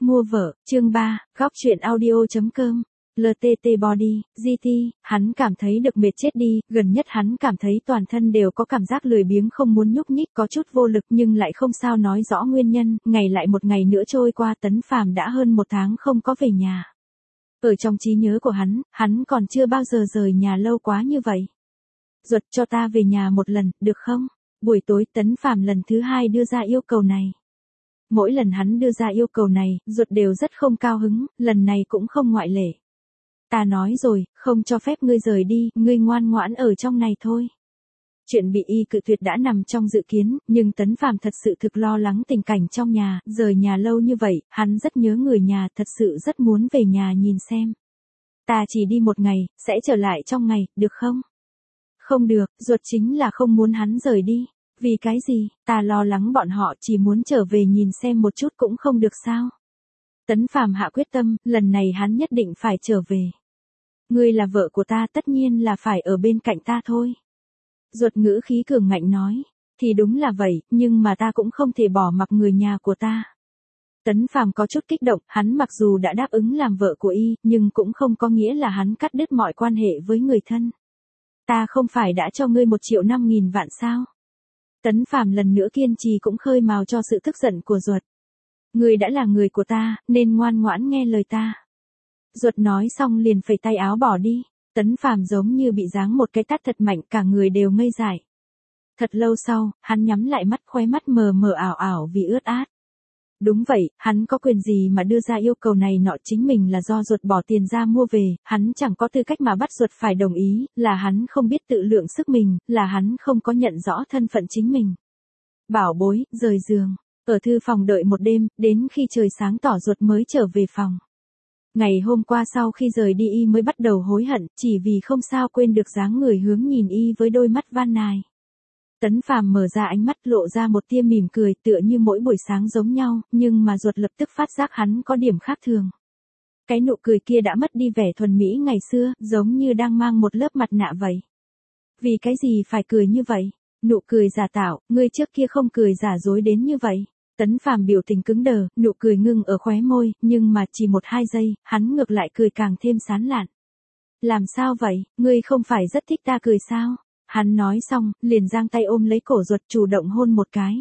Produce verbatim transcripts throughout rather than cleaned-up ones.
Mua vợ, chương ba, góc truyện audio.com. lờ tê tê Body, giê tê, hắn cảm thấy được mệt chết đi, gần nhất hắn cảm thấy toàn thân đều có cảm giác lười biếng không muốn nhúc nhích, có chút vô lực nhưng lại không sao nói rõ nguyên nhân, ngày lại một ngày nữa trôi qua. Tấn Phàm đã hơn một tháng không có về nhà. Ở trong trí nhớ của hắn, hắn còn chưa bao giờ rời nhà lâu quá như vậy. Ruột, cho ta về nhà một lần, được không? Buổi tối Tấn Phàm lần thứ hai đưa ra yêu cầu này. Mỗi lần hắn đưa ra yêu cầu này, Ruột đều rất không cao hứng, lần này cũng không ngoại lệ. Ta nói rồi, không cho phép ngươi rời đi, ngươi ngoan ngoãn ở trong này thôi. Chuyện bị y cự tuyệt đã nằm trong dự kiến, nhưng Tấn Phàm thật sự thực lo lắng tình cảnh trong nhà, rời nhà lâu như vậy, hắn rất nhớ người nhà, thật sự rất muốn về nhà nhìn xem. Ta chỉ đi một ngày, sẽ trở lại trong ngày, được không? Không được, Ruột chính là không muốn hắn rời đi. Vì cái gì, ta lo lắng bọn họ chỉ muốn trở về nhìn xem một chút cũng không được sao? Tấn Phàm hạ quyết tâm, lần này hắn nhất định phải trở về. Ngươi là vợ của ta, tất nhiên là phải ở bên cạnh ta thôi. Ruột ngữ khí cường ngạnh nói, thì đúng là vậy, nhưng mà ta cũng không thể bỏ mặc người nhà của ta. Tấn Phàm có chút kích động, hắn mặc dù đã đáp ứng làm vợ của y, nhưng cũng không có nghĩa là hắn cắt đứt mọi quan hệ với người thân. Ta không phải đã cho ngươi một triệu năm nghìn vạn sao? Tấn Phàm lần nữa kiên trì cũng khơi mào cho sự tức giận của Ruột. Ngươi đã là người của ta, nên ngoan ngoãn nghe lời ta. Ruột nói xong liền phẩy tay áo bỏ đi. Tấn Phàm giống như bị giáng một cái tát thật mạnh, cả người đều ngây dại. Thật lâu sau, hắn nhắm lại mắt, khóe mắt mờ mờ ảo ảo vì ướt át. Đúng vậy, hắn có quyền gì mà đưa ra yêu cầu này nọ, chính mình là do Ruột bỏ tiền ra mua về, hắn chẳng có tư cách mà bắt Ruột phải đồng ý, là hắn không biết tự lượng sức mình, là hắn không có nhận rõ thân phận chính mình. Bảo bối, rời giường, ở thư phòng đợi một đêm, đến khi trời sáng tỏ Ruột mới trở về phòng. Ngày hôm qua sau khi rời đi y mới bắt đầu hối hận, chỉ vì không sao quên được dáng người hướng nhìn y với đôi mắt van nài. Tấn Phàm mở ra ánh mắt, lộ ra một tia mỉm cười, tựa như mỗi buổi sáng giống nhau, nhưng mà Ruột lập tức phát giác hắn có điểm khác thường. Cái nụ cười kia đã mất đi vẻ thuần mỹ ngày xưa, giống như đang mang một lớp mặt nạ vậy. Vì cái gì phải cười như vậy? Nụ cười giả tạo, ngươi trước kia không cười giả dối đến như vậy. Tấn Phàm biểu tình cứng đờ, nụ cười ngưng ở khóe môi, nhưng mà chỉ một hai giây, hắn ngược lại cười càng thêm sán lạn. Làm sao vậy, ngươi không phải rất thích ta cười sao? Hắn nói xong, liền giang tay ôm lấy cổ Ruột, chủ động hôn một cái.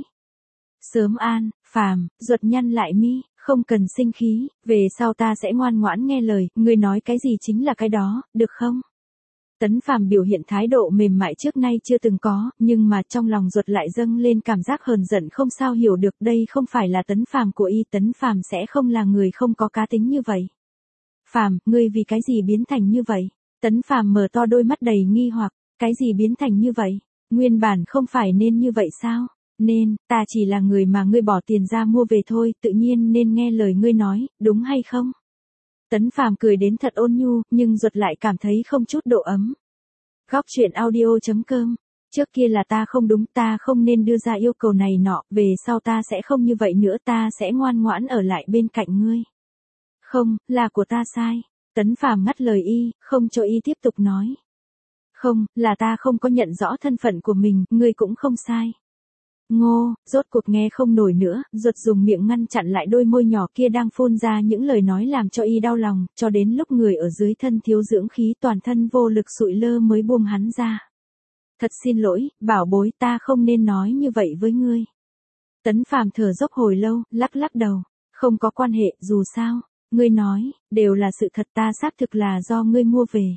Sớm an, Phàm, Ruột nhăn lại mi, không cần sinh khí, về sau ta sẽ ngoan ngoãn nghe lời, ngươi nói cái gì chính là cái đó, được không? Tấn Phàm biểu hiện thái độ mềm mại trước nay chưa từng có, nhưng mà trong lòng Ruột lại dâng lên cảm giác hờn giận không sao hiểu được, đây không phải là Tấn Phàm của y, Tấn Phàm sẽ không là người không có cá tính như vậy. Phàm, ngươi vì cái gì biến thành như vậy? Tấn Phàm mở to đôi mắt đầy nghi hoặc, cái gì biến thành như vậy? Nguyên bản không phải nên như vậy sao? Nên, ta chỉ là người mà ngươi bỏ tiền ra mua về thôi, tự nhiên nên nghe lời ngươi nói, đúng hay không? Tấn Phàm cười đến thật ôn nhu, nhưng Ruột lại cảm thấy không chút độ ấm. Góc truyện audio.com. Trước kia là ta không đúng, ta không nên đưa ra yêu cầu này nọ, về sau ta sẽ không như vậy nữa, ta sẽ ngoan ngoãn ở lại bên cạnh ngươi. Không, là của ta sai. Tấn Phàm ngắt lời y, không cho y tiếp tục nói. Không, là ta không có nhận rõ thân phận của mình, ngươi cũng không sai. Ngô, rốt cuộc nghe không nổi nữa, Ruột dùng miệng ngăn chặn lại đôi môi nhỏ kia đang phun ra những lời nói làm cho y đau lòng, cho đến lúc người ở dưới thân thiếu dưỡng khí toàn thân vô lực sụi lơ mới buông hắn ra. Thật xin lỗi, bảo bối, ta không nên nói như vậy với ngươi. Tấn Phàm thở dốc hồi lâu, lắc lắc đầu, không có quan hệ, dù sao, ngươi nói, đều là sự thật, ta xác thực là do ngươi mua về.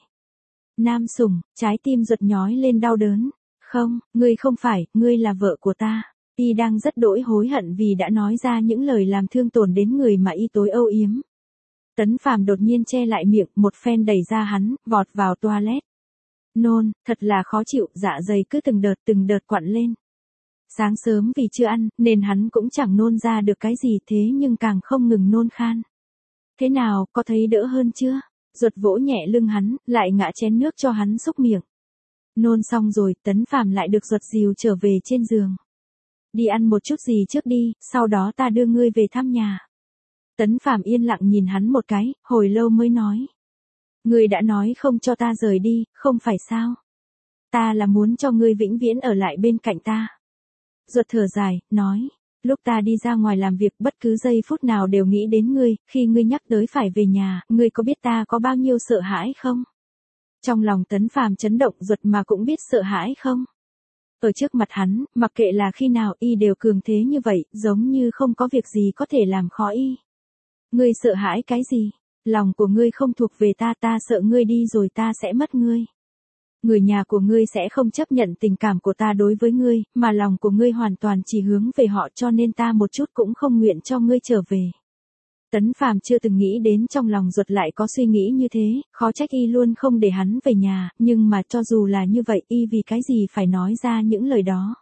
Nam sủng, trái tim Ruột nhói lên đau đớn. Không, ngươi không phải, ngươi là vợ của ta. Y đang rất đỗi hối hận vì đã nói ra những lời làm thương tổn đến người mà y tối âu yếm. Tấn Phàm đột nhiên che lại miệng, một phen đẩy ra hắn, vọt vào toilet. Nôn, thật là khó chịu, dạ dày cứ từng đợt từng đợt quặn lên. Sáng sớm vì chưa ăn, nên hắn cũng chẳng nôn ra được cái gì, thế nhưng càng không ngừng nôn khan. Thế nào, có thấy đỡ hơn chưa? Ruột vỗ nhẹ lưng hắn, lại ngã chén nước cho hắn xúc miệng. Nôn xong rồi, Tấn Phàm lại được Ruột dìu trở về trên giường. Đi ăn một chút gì trước đi, sau đó ta đưa ngươi về thăm nhà. Tấn Phàm yên lặng nhìn hắn một cái, hồi lâu mới nói. Ngươi đã nói không cho ta rời đi, không phải sao? Ta là muốn cho ngươi vĩnh viễn ở lại bên cạnh ta. Ruột thở dài, nói, Lúc ta đi ra ngoài làm việc bất cứ giây phút nào đều nghĩ đến ngươi, khi ngươi nhắc tới phải về nhà, ngươi có biết ta có bao nhiêu sợ hãi không? Trong lòng Tấn Phàm chấn động ruột mà cũng biết sợ hãi không? Ở trước mặt hắn, mặc kệ là khi nào y đều cường thế như vậy, giống như không có việc gì có thể làm khó y. Ngươi sợ hãi cái gì? Lòng của ngươi không thuộc về ta, ta sợ ngươi đi rồi ta sẽ mất ngươi. Người nhà của ngươi sẽ không chấp nhận tình cảm của ta đối với ngươi, mà lòng của ngươi hoàn toàn chỉ hướng về họ, cho nên ta một chút cũng không nguyện cho ngươi trở về. Tấn Phàm chưa từng nghĩ đến trong lòng ruột lại có suy nghĩ như thế, khó trách y luôn không để hắn về nhà, nhưng mà cho dù là như vậy y vì cái gì phải nói ra những lời đó.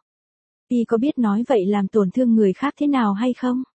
Y có biết nói vậy làm tổn thương người khác thế nào hay không?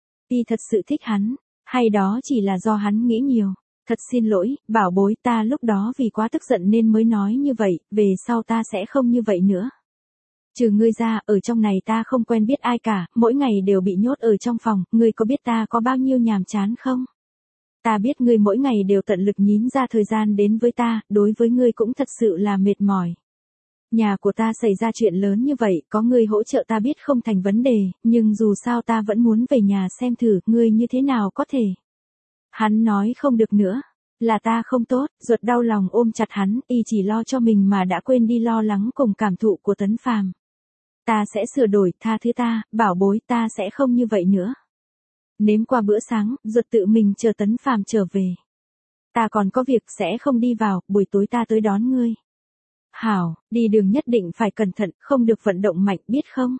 Y thật sự thích hắn, hay đó chỉ là do hắn nghĩ nhiều? Thật xin lỗi, bảo bối, ta lúc đó vì quá tức giận nên mới nói như vậy, về sau ta sẽ không như vậy nữa. Trừ ngươi ra, ở trong này ta không quen biết ai cả, mỗi ngày đều bị nhốt ở trong phòng, ngươi có biết ta có bao nhiêu nhàm chán không? Ta biết ngươi mỗi ngày đều tận lực nhín ra thời gian đến với ta, đối với ngươi cũng thật sự là mệt mỏi. Nhà của ta xảy ra chuyện lớn như vậy, có ngươi hỗ trợ ta biết không thành vấn đề, nhưng dù sao ta vẫn muốn về nhà xem thử, ngươi như thế nào có thể. Hắn nói không được nữa, là ta không tốt, ruột đau lòng ôm chặt hắn, y chỉ lo cho mình mà đã quên đi lo lắng cùng cảm thụ của Tấn Phàm. Ta sẽ sửa đổi, tha thứ ta, bảo bối, ta sẽ không như vậy nữa. Nếm qua bữa sáng, ruột tự mình chờ Tấn Phàm trở về. Ta còn có việc sẽ không đi vào, buổi tối ta tới đón ngươi. Hảo, đi đường nhất định phải cẩn thận, không được vận động mạnh, biết không?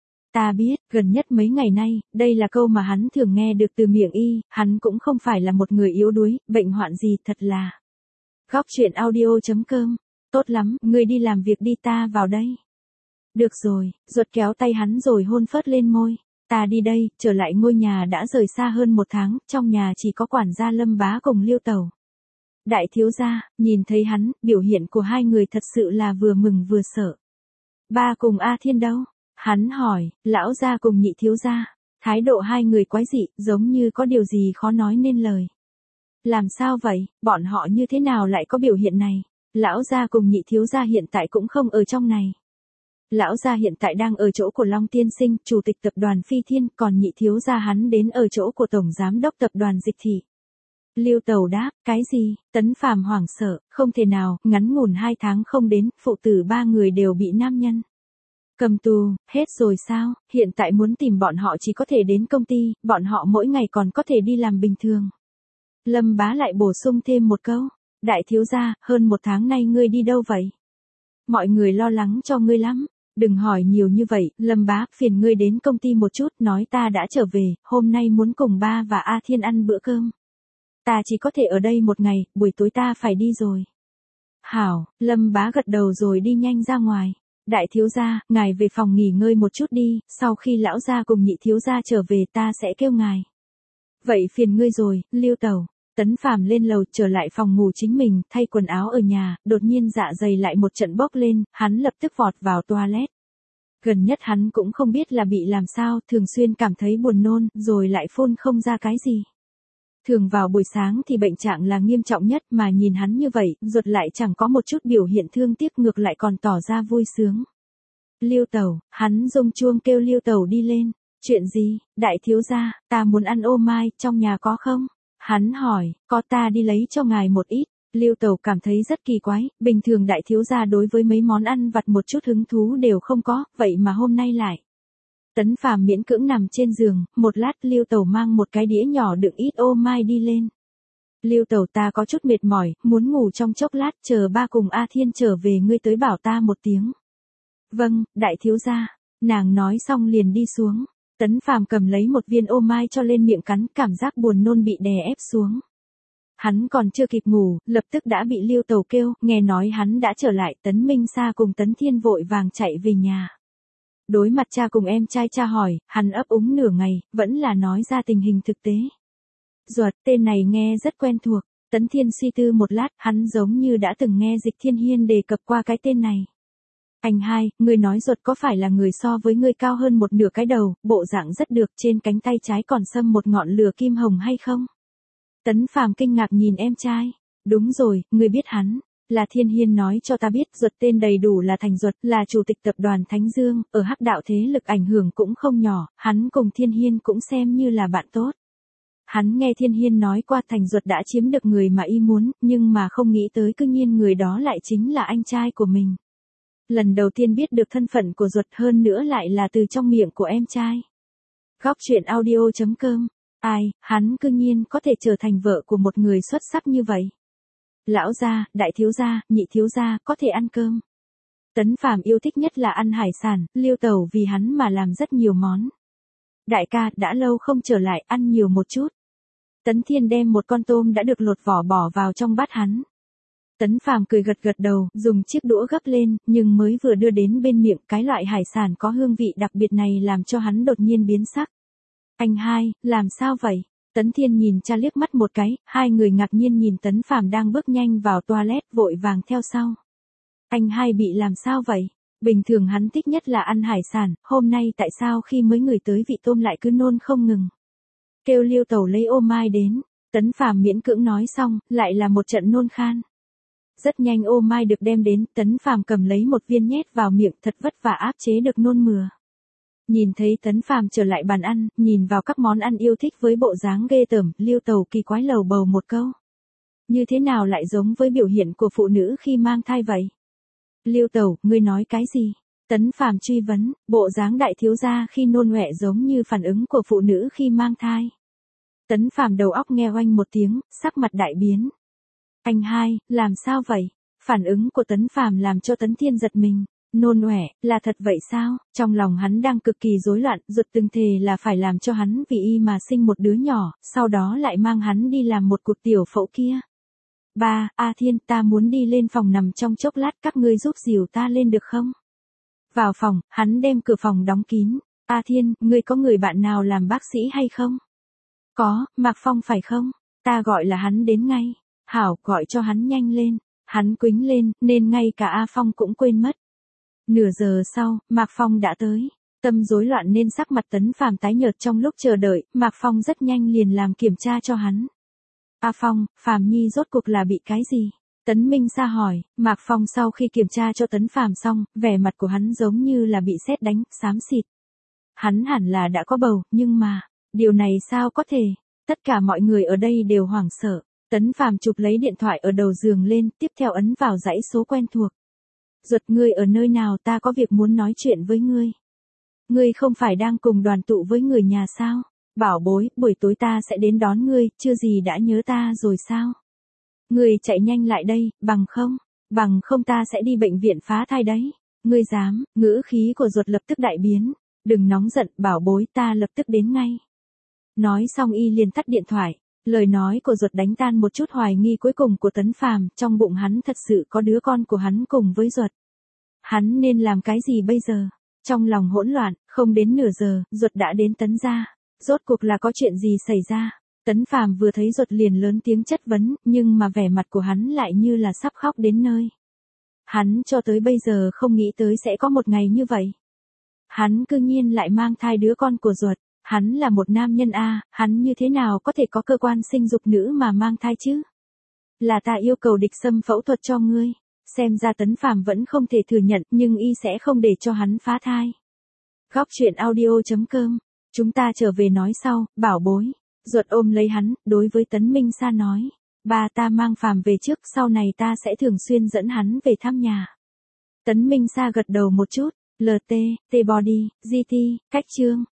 Ta biết, gần nhất mấy ngày nay, đây là câu mà hắn thường nghe được từ miệng y, hắn cũng không phải là một người yếu đuối, bệnh hoạn gì thật là. Góc chuyện audio chấm com, tốt lắm, ngươi đi làm việc đi, ta vào đây. Được rồi, ruột kéo tay hắn rồi hôn phớt lên môi. Ta đi đây, trở lại ngôi nhà đã rời xa hơn một tháng, trong nhà chỉ có quản gia Lâm Bá cùng Liêu Tẩu. Đại thiếu gia, nhìn thấy hắn, biểu hiện của hai người thật sự là vừa mừng vừa sợ. Ba cùng A Thiên đâu? Hắn hỏi, lão gia cùng nhị thiếu gia. Thái độ hai người quái dị, giống như có điều gì khó nói nên lời. Làm sao vậy, bọn họ như thế nào lại có biểu hiện này? Lão gia cùng nhị thiếu gia hiện tại cũng không ở trong này. Lão gia hiện tại đang ở chỗ của Long Tiên Sinh, chủ tịch tập đoàn Phi Thiên, còn nhị thiếu gia hắn đến ở chỗ của tổng giám đốc tập đoàn Dịch Thị. Liêu Tẩu đáp, cái gì? Tấn Phàm hoảng sợ, không thể nào, ngắn ngủn hai tháng không đến, phụ tử ba người đều bị nam nhân cầm tù, hết rồi sao? Hiện tại muốn tìm bọn họ chỉ có thể đến công ty, bọn họ mỗi ngày còn có thể đi làm bình thường. Lâm Bá lại bổ sung thêm một câu, đại thiếu gia, hơn một tháng nay ngươi đi đâu vậy? Mọi người lo lắng cho ngươi lắm. Đừng hỏi nhiều như vậy, Lâm Bá, phiền ngươi đến công ty một chút, nói ta đã trở về, hôm nay muốn cùng ba và A Thiên ăn bữa cơm. Ta chỉ có thể ở đây một ngày, buổi tối ta phải đi rồi. Hảo, Lâm Bá gật đầu rồi đi nhanh ra ngoài. Đại thiếu gia, ngài về phòng nghỉ ngơi một chút đi, sau khi lão gia cùng nhị thiếu gia trở về ta sẽ kêu ngài. Vậy phiền ngươi rồi, Liêu Tẩu. Tấn Phàm lên lầu trở lại phòng ngủ chính mình, thay quần áo ở nhà, đột nhiên dạ dày lại một trận bốc lên, hắn lập tức vọt vào toilet. Gần nhất hắn cũng không biết là bị làm sao, thường xuyên cảm thấy buồn nôn, rồi lại phun không ra cái gì. Thường vào buổi sáng thì bệnh trạng là nghiêm trọng nhất, mà nhìn hắn như vậy, ruột lại chẳng có một chút biểu hiện thương tiếc, ngược lại còn tỏ ra vui sướng. Liêu Tẩu, hắn rung chuông kêu Liêu Tẩu đi lên. Chuyện gì, đại thiếu gia, ta muốn ăn ô mai, trong nhà có không? Hắn hỏi, có, ta đi lấy cho ngài một ít. Liêu Tẩu cảm thấy rất kỳ quái, bình thường đại thiếu gia đối với mấy món ăn vặt một chút hứng thú đều không có, vậy mà hôm nay lại. Tấn Phàm miễn cưỡng nằm trên giường, một lát Liêu Tẩu mang một cái đĩa nhỏ đựng ít ô mai đi lên. Liêu Tẩu, ta có chút mệt mỏi, muốn ngủ trong chốc lát, chờ ba cùng A Thiên trở về ngươi tới bảo ta một tiếng. Vâng, đại thiếu gia. Nàng nói xong liền đi xuống. Tấn Phàm cầm lấy một viên ô mai cho lên miệng cắn, cảm giác buồn nôn bị đè ép xuống. Hắn còn chưa kịp ngủ, lập tức đã bị Liêu Tẩu kêu, nghe nói hắn đã trở lại, Tấn Minh Sa cùng Tấn Thiên vội vàng chạy về nhà. Đối mặt cha cùng em trai, cha hỏi, hắn ấp úng nửa ngày, vẫn là nói ra tình hình thực tế. Ruột, tên này nghe rất quen thuộc. Tấn Thiên suy tư một lát, hắn giống như đã từng nghe Dịch Thiên Hiên đề cập qua cái tên này. Anh hai, người nói Ruột có phải là người so với người cao hơn một nửa cái đầu, bộ dạng rất được, trên cánh tay trái còn xâm một ngọn lửa kim hồng hay không? Tấn Phàm kinh ngạc nhìn em trai. Đúng rồi, người biết hắn. là Thiên Hiên nói cho ta biết, Duật tên đầy đủ là Thành Duật, là chủ tịch tập đoàn Thánh Dương, ở hắc đạo thế lực ảnh hưởng cũng không nhỏ, hắn cùng Thiên Hiên cũng xem như là bạn tốt. Hắn nghe Thiên Hiên nói qua Thành Duật đã chiếm được người mà y muốn, nhưng mà không nghĩ tới cư nhiên người đó lại chính là anh trai của mình. Lần đầu tiên biết được thân phận của Duật, hơn nữa lại là từ trong miệng của em trai. Góc truyện audio chấm com. Ai, hắn cư nhiên có thể trở thành vợ của một người xuất sắc như vậy. Lão gia, đại thiếu gia, nhị thiếu gia có thể ăn cơm. Tấn Phàm yêu thích nhất là ăn hải sản, Liêu Tẩu vì hắn mà làm rất nhiều món. Đại ca, đã lâu không trở lại, ăn nhiều một chút. Tấn Thiên đem một con tôm đã được lột vỏ bỏ vào trong bát hắn. Tấn Phàm cười gật gật đầu, dùng chiếc đũa gấp lên, nhưng mới vừa đưa đến bên miệng, cái loại hải sản có hương vị đặc biệt này làm cho hắn đột nhiên biến sắc. Anh hai, làm sao vậy? Tấn Thiên nhìn cha liếc mắt một cái, hai người ngạc nhiên nhìn Tấn Phàm đang bước nhanh vào toilet, vội vàng theo sau. Anh hai bị làm sao vậy? Bình thường hắn thích nhất là ăn hải sản, hôm nay tại sao khi mới ngửi tới vị tôm lại cứ nôn không ngừng? Kêu Liêu Tẩu lấy ô mai đến. Tấn Phàm miễn cưỡng nói xong, lại là một trận nôn khan. Rất nhanh ô mai được đem đến, Tấn Phàm cầm lấy một viên nhét vào miệng, thật vất vả áp chế được nôn mửa. Nhìn thấy Tấn Phàm trở lại bàn ăn, nhìn vào các món ăn yêu thích với bộ dáng ghê tởm, Liêu Tẩu kỳ quái lầu bầu một câu. Như thế nào lại giống với biểu hiện của phụ nữ khi mang thai vậy? Liêu Tẩu, ngươi nói cái gì? Tấn Phàm truy vấn, bộ dáng đại thiếu gia khi nôn ọe giống như phản ứng của phụ nữ khi mang thai. Tấn Phàm đầu óc nghe oanh một tiếng, sắc mặt đại biến. Anh hai, làm sao vậy? Phản ứng của Tấn Phàm làm cho Tấn Thiên giật mình. Nôn ọe, là thật vậy sao? Trong lòng hắn đang cực kỳ rối loạn, Duật từng thề là phải làm cho hắn vì y mà sinh một đứa nhỏ, sau đó lại mang hắn đi làm một cuộc tiểu phẫu kia. Ba, A Thiên, ta muốn đi lên phòng nằm trong chốc lát, các ngươi giúp dìu ta lên được không? Vào phòng, hắn đem cửa phòng đóng kín. A Thiên, ngươi có người bạn nào làm bác sĩ hay không? Có, Mạc Phong phải không? Ta gọi là hắn đến ngay. Hảo, gọi cho hắn nhanh lên. Hắn quĩnh lên, nên ngay cả A Phong cũng quên mất. Nửa giờ sau, Mạc Phong đã tới. Tâm rối loạn nên sắc mặt Tấn Phàm tái nhợt trong lúc chờ đợi, Mạc Phong rất nhanh liền làm kiểm tra cho hắn. A Phong, Phàm Nhi rốt cuộc là bị cái gì? Tấn Minh Sa hỏi. Mạc Phong sau khi kiểm tra cho Tấn Phàm xong, vẻ mặt của hắn giống như là bị sét đánh, xám xịt. Hắn hẳn là đã có bầu, nhưng mà, điều này sao có thể? Tất cả mọi người ở đây đều hoảng sợ. Tấn Phàm chụp lấy điện thoại ở đầu giường lên, tiếp theo ấn vào dãy số quen thuộc. Duật, ngươi ở nơi nào, ta có việc muốn nói chuyện với ngươi. Ngươi không phải đang cùng đoàn tụ với người nhà sao? Bảo bối, buổi tối ta sẽ đến đón ngươi, chưa gì đã nhớ ta rồi sao? Ngươi chạy nhanh lại đây, bằng không, bằng không ta sẽ đi bệnh viện phá thai đấy. Ngươi dám? Ngữ khí của Duật lập tức đại biến. Đừng nóng giận, bảo bối, ta lập tức đến ngay. Nói xong y liền tắt điện thoại. Lời nói của Duật đánh tan một chút hoài nghi cuối cùng của Tấn Phàm, trong bụng hắn thật sự có đứa con của hắn cùng với Duật. Hắn nên làm cái gì bây giờ? Trong lòng hỗn loạn, không đến nửa giờ, Duật đã đến Tấn gia. Rốt cuộc là có chuyện gì xảy ra? Tấn Phàm vừa thấy Duật liền lớn tiếng chất vấn, nhưng mà vẻ mặt của hắn lại như là sắp khóc đến nơi. Hắn cho tới bây giờ không nghĩ tới sẽ có một ngày như vậy. Hắn cư nhiên lại mang thai đứa con của Duật. Hắn là một nam nhân a, hắn như thế nào có thể có cơ quan sinh dục nữ mà mang thai chứ? Là ta yêu cầu địch xâm phẫu thuật cho ngươi. Xem ra Tấn Phàm vẫn không thể thừa nhận, nhưng y sẽ không để cho hắn phá thai. Góc truyện audio chấm com. Chúng ta trở về nói sau, bảo bối. Duật ôm lấy hắn, đối với Tấn Minh Sa nói. Ba, ta mang Phàm về trước, sau này ta sẽ thường xuyên dẫn hắn về thăm nhà. Tấn Minh Sa gật đầu một chút. lờ tê, T-Body, giê tê, cách chương.